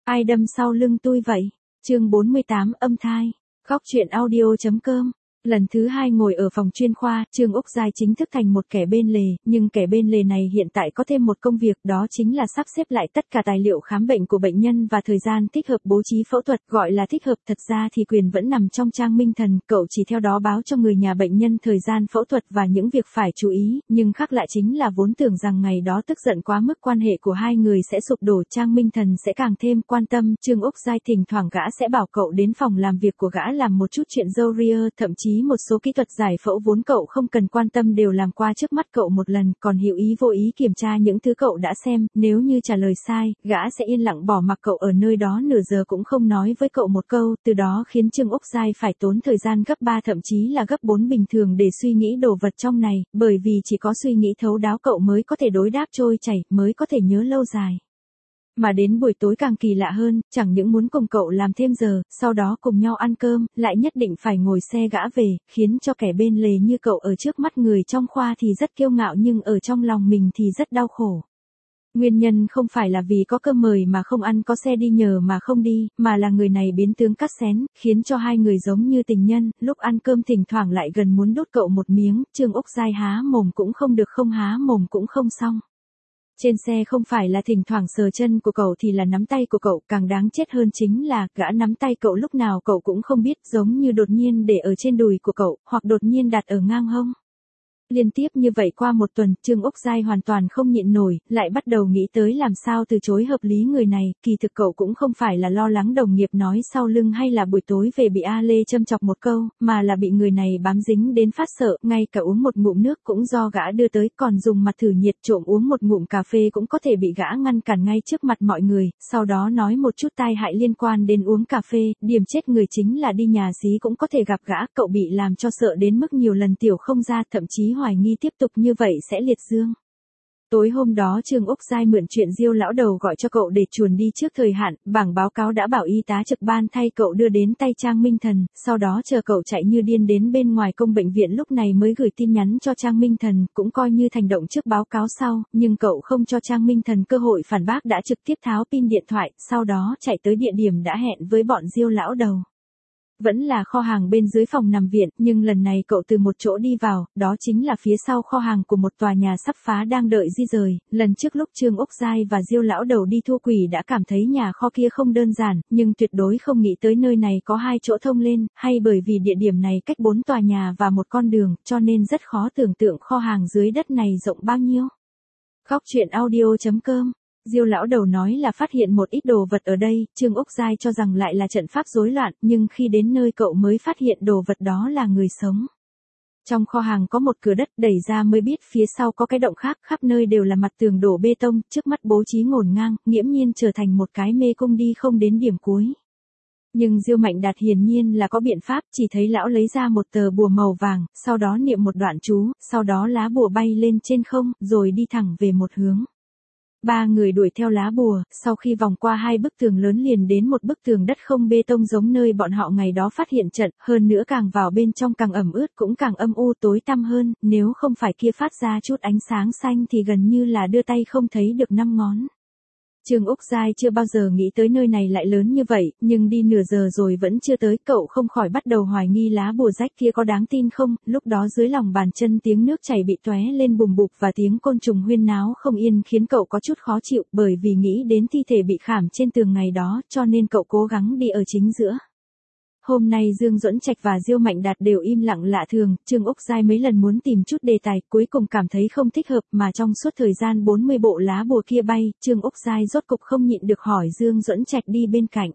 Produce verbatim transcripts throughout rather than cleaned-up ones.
Ai đâm sau lưng tôi vậy? Chương bốn mươi tám âm thai. Góc truyện audio.com. Lần thứ hai ngồi ở phòng chuyên khoa, Trương Úc Giai chính thức thành một kẻ bên lề, nhưng kẻ bên lề này hiện tại có thêm một công việc, đó chính là sắp xếp lại tất cả tài liệu khám bệnh của bệnh nhân và thời gian thích hợp bố trí phẫu thuật. Gọi là thích hợp, thật ra thì quyền vẫn nằm trong Trang Minh Thần, cậu chỉ theo đó báo cho người nhà bệnh nhân thời gian phẫu thuật và những việc phải chú ý, nhưng khác lạ chính là vốn tưởng rằng ngày đó tức giận quá mức quan hệ của hai người sẽ sụp đổ, Trang Minh Thần sẽ càng thêm quan tâm. Trương Úc Giai thỉnh thoảng gã sẽ bảo cậu đến phòng làm việc của gã làm một chút chuyện râu ria, thậm chí một số kỹ thuật giải phẫu vốn cậu không cần quan tâm đều làm qua trước mắt cậu một lần, còn hữu ý vô ý kiểm tra những thứ cậu đã xem, nếu như trả lời sai, gã sẽ yên lặng bỏ mặc cậu ở nơi đó nửa giờ cũng không nói với cậu một câu, từ đó khiến Trương Úc Giai phải tốn thời gian gấp ba thậm chí là gấp bốn bình thường để suy nghĩ đồ vật trong này, bởi vì chỉ có suy nghĩ thấu đáo cậu mới có thể đối đáp trôi chảy, mới có thể nhớ lâu dài. Mà đến buổi tối càng kỳ lạ hơn, chẳng những muốn cùng cậu làm thêm giờ, sau đó cùng nhau ăn cơm, lại nhất định phải ngồi xe gã về, khiến cho kẻ bên lề như cậu ở trước mắt người trong khoa thì rất kiêu ngạo nhưng ở trong lòng mình thì rất đau khổ. Nguyên nhân không phải là vì có cơm mời mà không ăn, có xe đi nhờ mà không đi, mà là người này biến tướng cắt xén, khiến cho hai người giống như tình nhân, lúc ăn cơm thỉnh thoảng lại gần muốn đút cậu một miếng, Trương Úc Giai há mồm cũng không được, không há mồm cũng không xong. Trên xe không phải là thỉnh thoảng sờ chân của cậu thì là nắm tay của cậu, càng đáng chết hơn chính là gã nắm tay cậu lúc nào cậu cũng không biết, giống như đột nhiên để ở trên đùi của cậu, hoặc đột nhiên đặt ở ngang hông. Liên tiếp như vậy qua một tuần, Trương Úc Giai hoàn toàn không nhịn nổi, lại bắt đầu nghĩ tới làm sao từ chối hợp lý người này, kỳ thực cậu cũng không phải là lo lắng đồng nghiệp nói sau lưng hay là buổi tối về bị A Lê châm chọc một câu, mà là bị người này bám dính đến phát sợ, ngay cả uống một ngụm nước cũng do gã đưa tới, còn dùng mặt thử nhiệt trộm uống một ngụm cà phê cũng có thể bị gã ngăn cản ngay trước mặt mọi người, sau đó nói một chút tai hại liên quan đến uống cà phê, điểm chết người chính là đi nhà xí cũng có thể gặp gã, cậu bị làm cho sợ đến mức nhiều lần tiểu không ra, thậm chí hoài nghi tiếp tục như vậy sẽ liệt dương. Tối hôm đó Trương Úc Giai mượn chuyện Diêu lão đầu gọi cho cậu để chuồn đi trước thời hạn, bảng báo cáo đã bảo y tá trực ban thay cậu đưa đến tay Trang Minh Thần, sau đó chờ cậu chạy như điên đến bên ngoài công bệnh viện lúc này mới gửi tin nhắn cho Trang Minh Thần, cũng coi như thành động trước báo cáo sau, nhưng cậu không cho Trang Minh Thần cơ hội phản bác đã trực tiếp tháo pin điện thoại, sau đó chạy tới địa điểm đã hẹn với bọn Diêu lão đầu. Vẫn là kho hàng bên dưới phòng nằm viện, nhưng lần này cậu từ một chỗ đi vào, đó chính là phía sau kho hàng của một tòa nhà sắp phá đang đợi di rời. Lần trước lúc Trương Úc Giai và Diêu lão đầu đi thu quỷ đã cảm thấy nhà kho kia không đơn giản, nhưng tuyệt đối không nghĩ tới nơi này có hai chỗ thông lên, hay bởi vì địa điểm này cách bốn tòa nhà và một con đường, cho nên rất khó tưởng tượng kho hàng dưới đất này rộng bao nhiêu. Góc truyện audio.com. Diêu lão đầu nói là phát hiện một ít đồ vật ở đây, Trương Úc Giai cho rằng lại là trận pháp rối loạn, nhưng khi đến nơi cậu mới phát hiện đồ vật đó là người sống. Trong kho hàng có một cửa đất, đẩy ra mới biết phía sau có cái động khác, khắp nơi đều là mặt tường đổ bê tông, trước mắt bố trí ngổn ngang, nghiễm nhiên trở thành một cái mê cung đi không đến điểm cuối. Nhưng Diêu Mạnh Đạt hiển nhiên là có biện pháp, chỉ thấy lão lấy ra một tờ bùa màu vàng, sau đó niệm một đoạn chú, sau đó lá bùa bay lên trên không, rồi đi thẳng về một hướng. Ba người đuổi theo lá bùa, sau khi vòng qua hai bức tường lớn liền đến một bức tường đất không bê tông giống nơi bọn họ ngày đó phát hiện trận, hơn nữa càng vào bên trong càng ẩm ướt cũng càng âm u tối tăm hơn, nếu không phải kia phát ra chút ánh sáng xanh thì gần như là đưa tay không thấy được năm ngón. Trương Úc Giai chưa bao giờ nghĩ tới nơi này lại lớn như vậy, nhưng đi nửa giờ rồi vẫn chưa tới, cậu không khỏi bắt đầu hoài nghi lá bùa rách kia có đáng tin không, lúc đó dưới lòng bàn chân tiếng nước chảy bị tóe lên bùm bụp và tiếng côn trùng huyên náo không yên khiến cậu có chút khó chịu, bởi vì nghĩ đến thi thể bị khảm trên tường ngày đó, cho nên cậu cố gắng đi ở chính giữa. Hôm nay Dương Duẫn Trạch và Diêu Mạnh Đạt đều im lặng lạ thường, Trương Úc Giai mấy lần muốn tìm chút đề tài, cuối cùng cảm thấy không thích hợp, mà trong suốt thời gian bốn mươi bộ lá bùa kia bay, Trương Úc Giai rốt cục không nhịn được hỏi Dương Duẫn Trạch đi bên cạnh.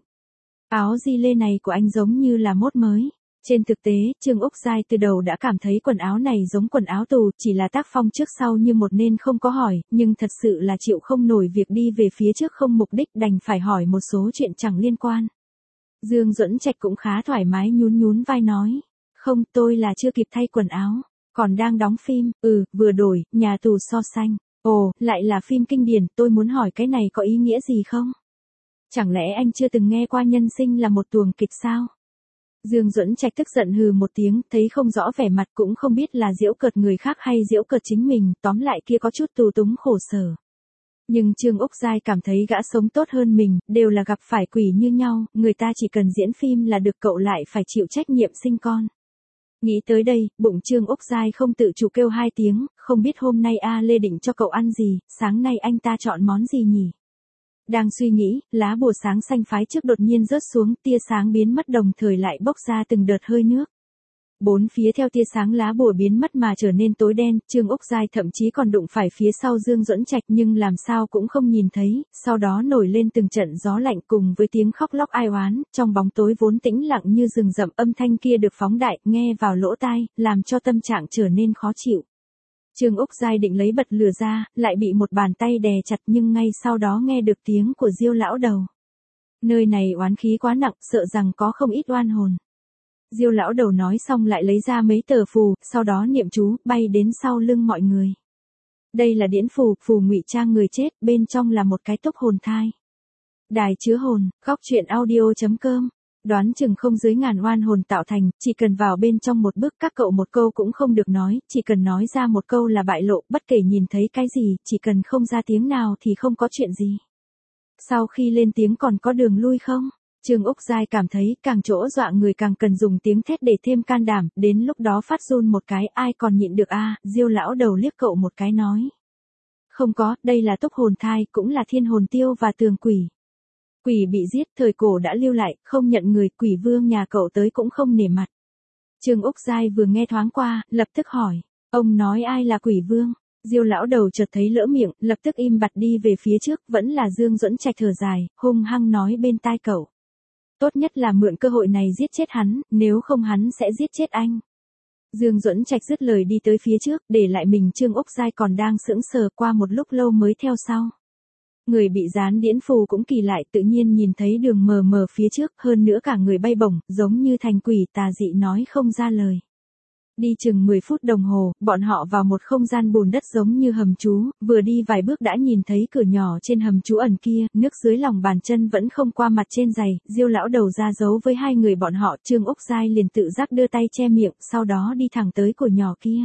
Áo di lê này của anh giống như là mốt mới. Trên thực tế, Trương Úc Giai từ đầu đã cảm thấy quần áo này giống quần áo tù, chỉ là tác phong trước sau như một nên không có hỏi, nhưng thật sự là chịu không nổi việc đi về phía trước không mục đích, đành phải hỏi một số chuyện chẳng liên quan. Dương Duẫn Trạch cũng khá thoải mái nhún nhún vai nói, không, tôi là chưa kịp thay quần áo, còn đang đóng phim, ừ, vừa đổi, nhà tù so sánh, ồ, lại là phim kinh điển, tôi muốn hỏi cái này có ý nghĩa gì không? Chẳng lẽ anh chưa từng nghe qua nhân sinh là một tuồng kịch sao? Dương Duẫn Trạch tức giận hừ một tiếng, thấy không rõ vẻ mặt cũng không biết là giễu cợt người khác hay giễu cợt chính mình, tóm lại kia có chút tù túng khổ sở. Nhưng Trương Úc Giai cảm thấy gã sống tốt hơn mình, đều là gặp phải quỷ như nhau, người ta chỉ cần diễn phim là được, cậu lại phải chịu trách nhiệm sinh con. Nghĩ tới đây, bụng Trương Úc Giai không tự chủ kêu hai tiếng, không biết hôm nay A Lê định cho cậu ăn gì, sáng nay anh ta chọn món gì nhỉ? Đang suy nghĩ, lá bùa sáng xanh phái trước đột nhiên rớt xuống, tia sáng biến mất đồng thời lại bốc ra từng đợt hơi nước. Bốn phía theo tia sáng lá bùa biến mất mà trở nên tối đen, Trương Úc Giai thậm chí còn đụng phải phía sau Dương Duẫn Trạch nhưng làm sao cũng không nhìn thấy, sau đó nổi lên từng trận gió lạnh cùng với tiếng khóc lóc ai oán, trong bóng tối vốn tĩnh lặng như rừng rậm, âm thanh kia được phóng đại, nghe vào lỗ tai, làm cho tâm trạng trở nên khó chịu. Trương Úc Giai định lấy bật lửa ra, lại bị một bàn tay đè chặt nhưng ngay sau đó nghe được tiếng của Diêu lão đầu. Nơi này oán khí quá nặng, sợ rằng có không ít oan hồn. Diêu lão đầu nói xong lại lấy ra mấy tờ phù, sau đó niệm chú, bay đến sau lưng mọi người. Đây là điển phù, phù ngụy trang người chết, bên trong là một cái tốc hồn thai. Đài chứa hồn, góc truyện audio chấm com. Đoán chừng không dưới ngàn oan hồn tạo thành, chỉ cần vào bên trong một bước các cậu một câu cũng không được nói, chỉ cần nói ra một câu là bại lộ, bất kể nhìn thấy cái gì, chỉ cần không ra tiếng nào thì không có chuyện gì. Sau khi lên tiếng còn có đường lui không? Trương Úc Giai cảm thấy càng chỗ dọa người càng cần dùng tiếng thét để thêm can đảm, đến lúc đó phát run một cái ai còn nhịn được a à, Diêu lão đầu liếc cậu một cái nói. Không có, đây là tốc hồn thai, cũng là thiên hồn tiêu và tường quỷ. Quỷ bị giết, thời cổ đã lưu lại, không nhận người, quỷ vương nhà cậu tới cũng không nể mặt. Trương Úc Giai vừa nghe thoáng qua, lập tức hỏi, ông nói ai là quỷ vương? Diêu lão đầu chợt thấy lỡ miệng, lập tức im bặt đi về phía trước, vẫn là Dương Duẫn Trạch thở dài, hung hăng nói bên tai cậu. Tốt nhất là mượn cơ hội này giết chết hắn, nếu không hắn sẽ giết chết anh. Dương Duẫn Trạch dứt lời đi tới phía trước, để lại mình Trương Úc Giai còn đang sững sờ, qua một lúc lâu mới theo sau. Người bị dán điển phù cũng kỳ lại, tự nhiên nhìn thấy đường mờ mờ phía trước, hơn nữa cả người bay bổng, giống như thành quỷ, tà dị nói không ra lời. Đi chừng mười phút đồng hồ, bọn họ vào một không gian bùn đất giống như hầm trú, vừa đi vài bước đã nhìn thấy cửa nhỏ trên hầm trú ẩn kia, nước dưới lòng bàn chân vẫn không qua mặt trên giày, Diêu lão đầu ra dấu với hai người bọn họ, Trương Úc Giai liền tự giác đưa tay che miệng, sau đó đi thẳng tới cửa nhỏ kia.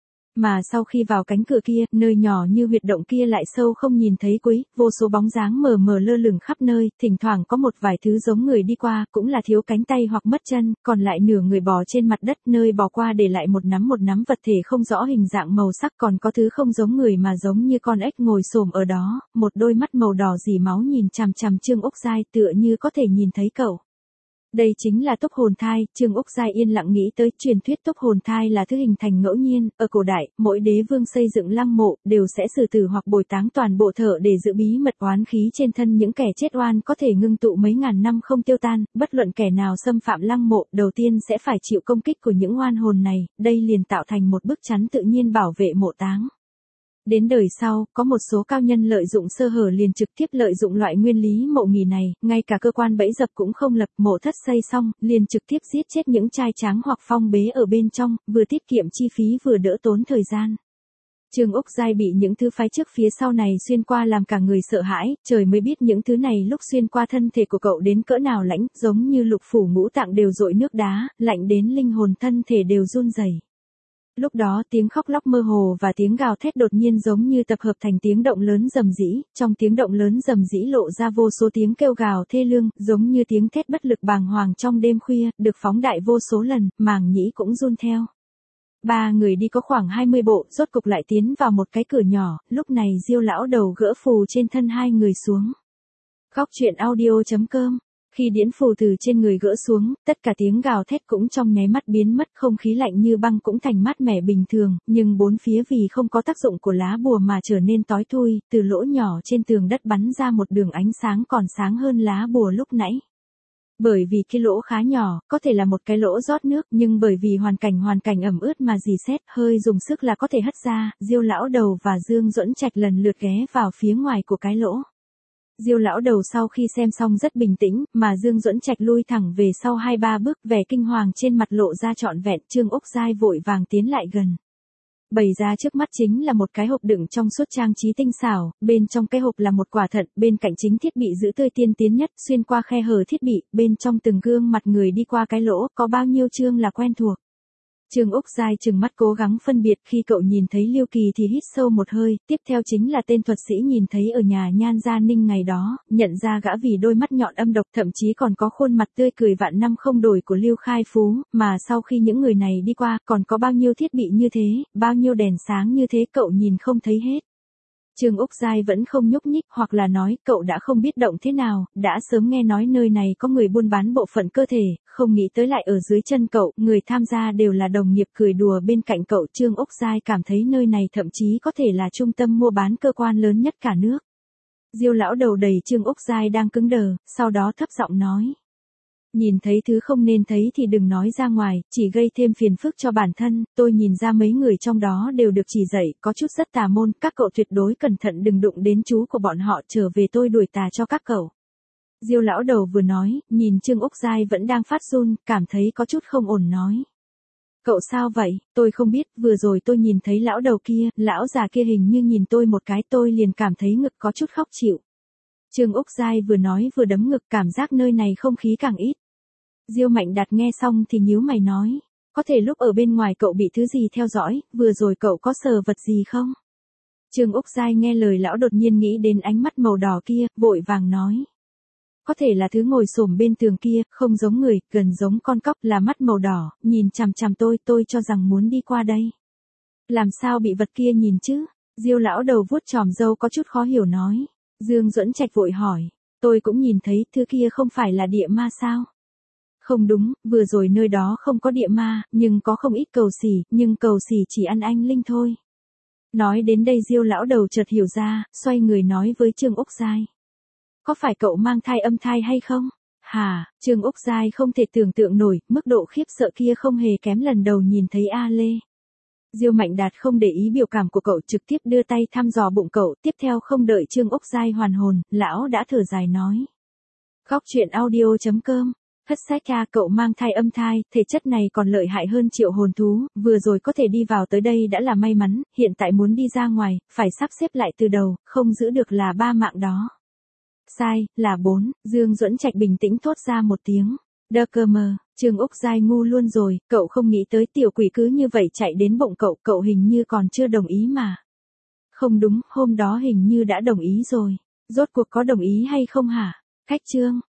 Mà sau khi vào cánh cửa kia, nơi nhỏ như huyệt động kia lại sâu không nhìn thấy cuối, vô số bóng dáng mờ mờ lơ lửng khắp nơi, thỉnh thoảng có một vài thứ giống người đi qua, cũng là thiếu cánh tay hoặc mất chân, còn lại nửa người bò trên mặt đất, nơi bò qua để lại một nắm một nắm vật thể không rõ hình dạng màu sắc, còn có thứ không giống người mà giống như con ếch ngồi xổm ở đó, một đôi mắt màu đỏ dì máu nhìn chằm chằm Trương Úc Giai tựa như có thể nhìn thấy cậu. Đây chính là tốc hồn thai, Trương Úc Giai yên lặng nghĩ tới, truyền thuyết tốc hồn thai là thứ hình thành ngẫu nhiên, ở cổ đại, mỗi đế vương xây dựng lăng mộ, đều sẽ xử tử hoặc bồi táng toàn bộ thợ để giữ bí mật oán khí trên thân những kẻ chết oan có thể ngưng tụ mấy ngàn năm không tiêu tan, bất luận kẻ nào xâm phạm lăng mộ, đầu tiên sẽ phải chịu công kích của những oan hồn này, đây liền tạo thành một bức chắn tự nhiên bảo vệ mộ táng. Đến đời sau, có một số cao nhân lợi dụng sơ hở liền trực tiếp lợi dụng loại nguyên lý mộ nghỉ này, ngay cả cơ quan bẫy dập cũng không lập, mộ thất xây xong, liền trực tiếp giết chết những trai tráng hoặc phong bế ở bên trong, vừa tiết kiệm chi phí vừa đỡ tốn thời gian. Trương Úc Giai bị những thứ phái trước phía sau này xuyên qua làm cả người sợ hãi, trời mới biết những thứ này lúc xuyên qua thân thể của cậu đến cỡ nào lãnh, giống như lục phủ ngũ tạng đều dội nước đá, lạnh đến linh hồn thân thể đều run rẩy. Lúc đó tiếng khóc lóc mơ hồ và tiếng gào thét đột nhiên giống như tập hợp thành tiếng động lớn rầm rĩ, trong tiếng động lớn rầm rĩ lộ ra vô số tiếng kêu gào thê lương, giống như tiếng thét bất lực bàng hoàng trong đêm khuya, được phóng đại vô số lần, màng nhĩ cũng run theo. Ba người đi có khoảng hai mươi bộ, rốt cục lại tiến vào một cái cửa nhỏ, lúc này Diêu lão đầu gỡ phù trên thân hai người xuống. Góc truyện audio chấm com. Khi điển phù từ trên người gỡ xuống, tất cả tiếng gào thét cũng trong nháy mắt biến mất, không khí lạnh như băng cũng thành mát mẻ bình thường, nhưng bốn phía vì không có tác dụng của lá bùa mà trở nên tối thui, từ lỗ nhỏ trên tường đất bắn ra một đường ánh sáng còn sáng hơn lá bùa lúc nãy. Bởi vì cái lỗ khá nhỏ, có thể là một cái lỗ rót nước, nhưng bởi vì hoàn cảnh hoàn cảnh ẩm ướt mà dì xét, hơi dùng sức là có thể hất ra, Diêu lão đầu và Dương Duẫn Trạch lần lượt ghé vào phía ngoài của cái lỗ. Diêu lão đầu sau khi xem xong rất bình tĩnh, mà Dương Duẫn Trạch lui thẳng về sau hai ba bước, vẻ kinh hoàng trên mặt lộ ra trọn vẹn, Trương Úc Giai vội vàng tiến lại gần. Bày ra trước mắt chính là một cái hộp đựng trong suốt trang trí tinh xảo, bên trong cái hộp là một quả thận, bên cạnh chính thiết bị giữ tươi tiên tiến nhất, xuyên qua khe hở thiết bị, bên trong từng gương mặt người đi qua cái lỗ, có bao nhiêu chương là quen thuộc. Trương Úc Giai trừng mắt cố gắng phân biệt, khi cậu nhìn thấy Lưu Kỳ thì hít sâu một hơi, tiếp theo chính là tên thuật sĩ nhìn thấy ở nhà Nhan Gia Ninh ngày đó, nhận ra gã vì đôi mắt nhọn âm độc, thậm chí còn có khuôn mặt tươi cười vạn năm không đổi của Lưu Khai Phú, mà sau khi những người này đi qua, còn có bao nhiêu thiết bị như thế, bao nhiêu đèn sáng như thế cậu nhìn không thấy hết. Trương Úc Giai vẫn không nhúc nhích, hoặc là nói, cậu đã không biết động thế nào, đã sớm nghe nói nơi này có người buôn bán bộ phận cơ thể, không nghĩ tới lại ở dưới chân cậu, người tham gia đều là đồng nghiệp cười đùa bên cạnh cậu. Trương Úc Giai cảm thấy nơi này thậm chí có thể là trung tâm mua bán cơ quan lớn nhất cả nước. Diêu lão đầu đẩy Trương Úc Giai đang cứng đờ, sau đó thấp giọng nói. Nhìn thấy thứ không nên thấy thì đừng nói ra ngoài, chỉ gây thêm phiền phức cho bản thân, tôi nhìn ra mấy người trong đó đều được chỉ dạy, có chút rất tà môn, các cậu tuyệt đối cẩn thận đừng đụng đến chú của bọn họ, trở về tôi đuổi tà cho các cậu. Diêu lão đầu vừa nói, nhìn Trương Úc Giai vẫn đang phát run, cảm thấy có chút không ổn nói. Cậu sao vậy, tôi không biết, vừa rồi tôi nhìn thấy lão đầu kia, lão già kia hình như nhìn tôi một cái tôi liền cảm thấy ngực có chút khóc chịu. Trương Úc Giai vừa nói vừa đấm ngực, cảm giác nơi này không khí càng ít. Diêu Mạnh Đạt nghe xong thì nhíu mày nói, có thể lúc ở bên ngoài cậu bị thứ gì theo dõi, vừa rồi cậu có sờ vật gì không? Trương Úc Giai nghe lời lão đột nhiên nghĩ đến ánh mắt màu đỏ kia, vội vàng nói. Có thể là thứ ngồi xổm bên tường kia, không giống người, gần giống con cóc, là mắt màu đỏ, nhìn chằm chằm tôi, tôi cho rằng muốn đi qua đây. Làm sao bị vật kia nhìn chứ? Diêu lão đầu vuốt chòm râu có chút khó hiểu nói. Dương Duẫn Trạch vội hỏi, tôi cũng nhìn thấy, thứ kia không phải là địa ma sao? Không đúng, vừa rồi nơi đó không có địa ma, nhưng có không ít cầu xỉ, nhưng cầu xỉ chỉ ăn anh linh thôi. Nói đến đây Diêu lão đầu chợt hiểu ra, xoay người nói với Trương Úc Giai. Có phải cậu mang thai âm thai hay không? Hả, Trương Úc Giai không thể tưởng tượng nổi, mức độ khiếp sợ kia không hề kém lần đầu nhìn thấy A Lê. Diêu Mạnh Đạt không để ý biểu cảm của cậu, trực tiếp đưa tay thăm dò bụng cậu, tiếp theo không đợi Trương Úc Giai hoàn hồn, lão đã thở dài nói. Góc truyện audio chấm com. Hất sách ca, cậu mang thai âm thai, thể chất này còn lợi hại hơn triệu hồn thú, vừa rồi có thể đi vào tới đây đã là may mắn, hiện tại muốn đi ra ngoài, phải sắp xếp lại từ đầu, không giữ được là ba mạng đó. Sai, là bốn, Dương Duẫn Trạch bình tĩnh thốt ra một tiếng. Đơ cơ mờ, Trương Úc Giai ngu luôn rồi, cậu không nghĩ tới tiểu quỷ cứ như vậy chạy đến bụng cậu, cậu hình như còn chưa đồng ý mà. Không đúng, hôm đó hình như đã đồng ý rồi, rốt cuộc có đồng ý hay không hả? Cách chương.